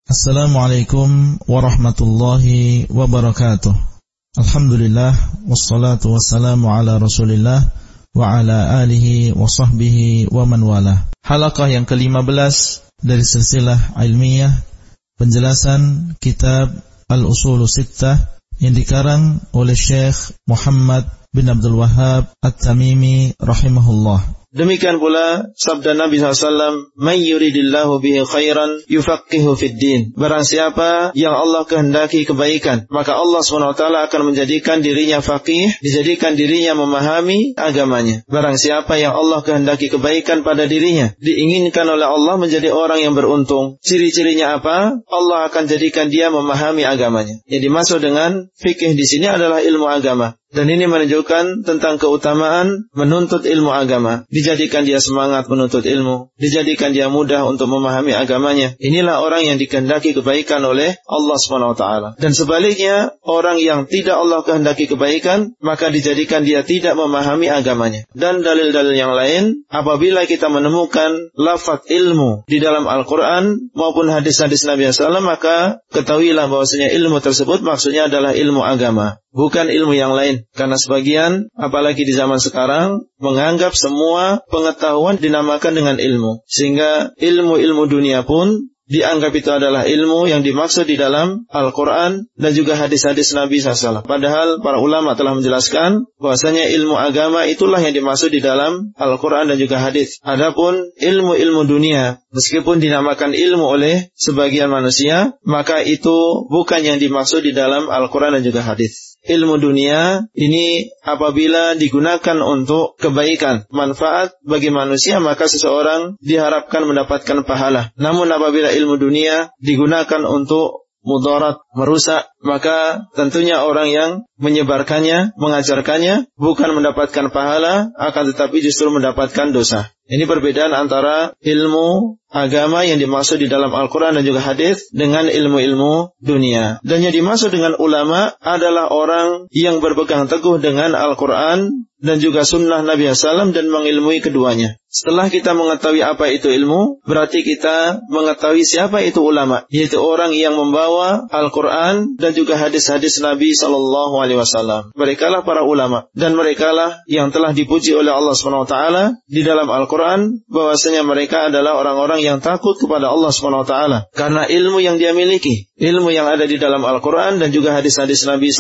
Assalamualaikum warahmatullahi wabarakatuh. Alhamdulillah, wassalatu wassalamu ala Rasulillah wa ala alihi wa sahbihi wa man wala. Halaqah yang ke-15 dari silsilah ilmiah penjelasan kitab Al-Ushul Sittah yang dikarang oleh Syekh Muhammad bin Abdul Wahhab At-Tamimi rahimahullah. Demikian pula sabda Nabi SAW, "Man yuridillahu bihi khairan yufaqihu fid din." Barang siapa yang Allah kehendaki kebaikan, maka Allah SWT akan menjadikan dirinya faqih, dijadikan dirinya memahami agamanya. Barang siapa yang Allah kehendaki kebaikan pada dirinya, diinginkan oleh Allah menjadi orang yang beruntung. Ciri-cirinya apa? Allah akan jadikan dia memahami agamanya. Yang dimaksud dengan fikih di sini adalah ilmu agama. Dan ini menunjukkan tentang keutamaan menuntut ilmu agama. Dijadikan dia semangat menuntut ilmu, dijadikan dia mudah untuk memahami agamanya. Inilah orang yang dikehendaki kebaikan oleh Allah SWT. Dan sebaliknya, orang yang tidak Allah kehendaki kebaikan, maka dijadikan dia tidak memahami agamanya. Dan dalil-dalil yang lain, apabila kita menemukan lafaz ilmu di dalam Al-Quran maupun hadis-hadis Nabi SAW, maka ketahuilah bahwasanya ilmu tersebut maksudnya adalah ilmu agama, bukan ilmu yang lain. Karena sebagian, apalagi di zaman sekarang, menganggap semua pengetahuan dinamakan dengan ilmu. Sehingga ilmu-ilmu dunia pun dianggap itu adalah ilmu yang dimaksud di dalam Al-Quran dan juga hadis-hadis Nabi SAW. Padahal para ulama telah menjelaskan bahwasanya ilmu agama itulah yang dimaksud di dalam Al-Quran dan juga hadis. Adapun ilmu-ilmu dunia, meskipun dinamakan ilmu oleh sebagian manusia, maka itu bukan yang dimaksud di dalam Al-Quran dan juga hadis. Ilmu dunia ini apabila digunakan untuk kebaikan, manfaat bagi manusia, maka seseorang diharapkan mendapatkan pahala. Namun apabila ilmu dunia digunakan untuk mudarat, merusak, maka tentunya orang yang menyebarkannya, mengajarkannya bukan mendapatkan pahala, akan tetapi justru mendapatkan dosa. Ini perbedaan antara ilmu agama yang dimaksud di dalam Al-Quran dan juga hadis dengan ilmu-ilmu dunia. Dan yang dimaksud dengan ulama adalah orang yang berpegang teguh dengan Al-Quran dan juga sunnah Nabi SAW dan mengilmui keduanya. Setelah kita mengetahui apa itu ilmu, berarti kita mengetahui siapa itu ulama, yaitu orang yang membawa Al-Quran dan juga hadis-hadis Nabi SAW. Merekalah para ulama, dan merekalah yang telah dipuji oleh Allah SWT di dalam Al-Quran, bahwasanya mereka adalah orang-orang yang takut kepada Allah SWT, karena ilmu yang dia miliki, ilmu yang ada di dalam Al-Quran dan juga hadis-hadis Nabi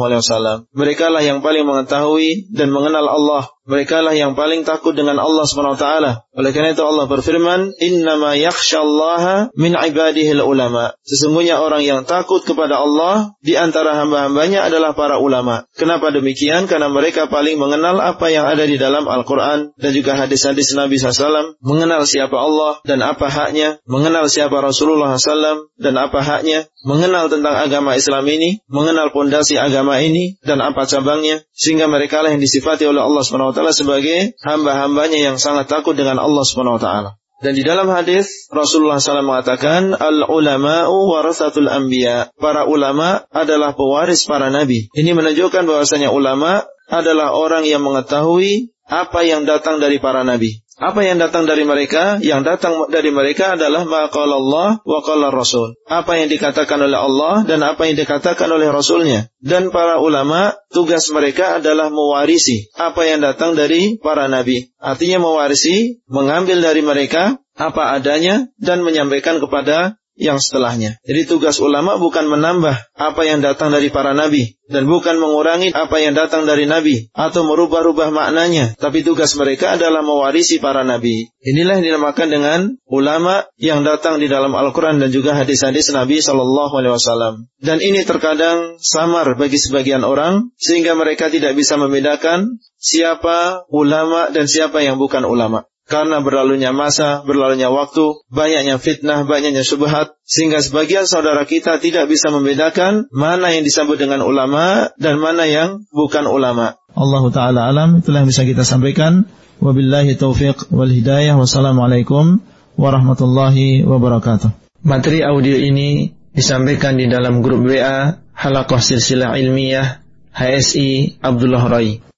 SAW. Merekalah yang paling mengetahui dan mengenal Allah. Merekalah yang paling takut dengan Allah SWT. Oleh karena itu Allah berfirman, "Innama yakhshallaha min ibadihil ulama." Sesungguhnya orang yang takut kepada Allah di antara hamba-hambanya adalah para ulama. Kenapa demikian? Karena mereka paling mengenal apa yang ada di dalam Al-Quran dan juga hadis-hadis Nabi SAW. Mengenal siapa Allah dan apa haknya. Mengenal siapa Rasulullah SAW dan apa haknya. Mengenal tentang agama Islam ini. Mengenal pondasi agama ini dan apa cabangnya. Sehingga merekalah yang disifati oleh Allah SWT sebagai hamba-hambanya yang sangat takut dengan Allah SWT. Dan di dalam hadis Rasulullah SAW mengatakan, "Al-ulama'u warasatul anbiya." Para ulama adalah pewaris para nabi. Ini menunjukkan bahwasanya ulama adalah orang yang mengetahui apa yang datang dari para nabi. Apa yang datang dari mereka? Yang datang dari mereka adalah maqalallah wa qala Rasul. Apa yang dikatakan oleh Allah dan apa yang dikatakan oleh Rasulnya. Dan para ulama, tugas mereka adalah mewarisi apa yang datang dari para nabi. Artinya mewarisi, mengambil dari mereka apa adanya dan menyampaikan kepada yang setelahnya. Jadi tugas ulama bukan menambah apa yang datang dari para nabi dan bukan mengurangi apa yang datang dari nabi atau merubah-rubah maknanya, tapi tugas mereka adalah mewarisi para nabi. Inilah yang dinamakan dengan ulama yang datang di dalam Al-Quran dan juga hadis-hadis Nabi SAW. Dan ini terkadang samar bagi sebagian orang sehingga mereka tidak bisa membedakan siapa ulama dan siapa yang bukan ulama. Karena berlalunya masa, berlalunya waktu, banyaknya fitnah, banyaknya syubhat, sehingga sebagian saudara kita tidak bisa membedakan mana yang disebut dengan ulama dan mana yang bukan ulama. Allah Ta'ala alam, itulah yang bisa kita sampaikan. Wabillahi taufiq wal hidayah. Wassalamualaikum warahmatullahi wabarakatuh. Materi audio ini disampaikan di dalam grup WA Halaqah Silsilah Ilmiah HSI Abdullah Rai.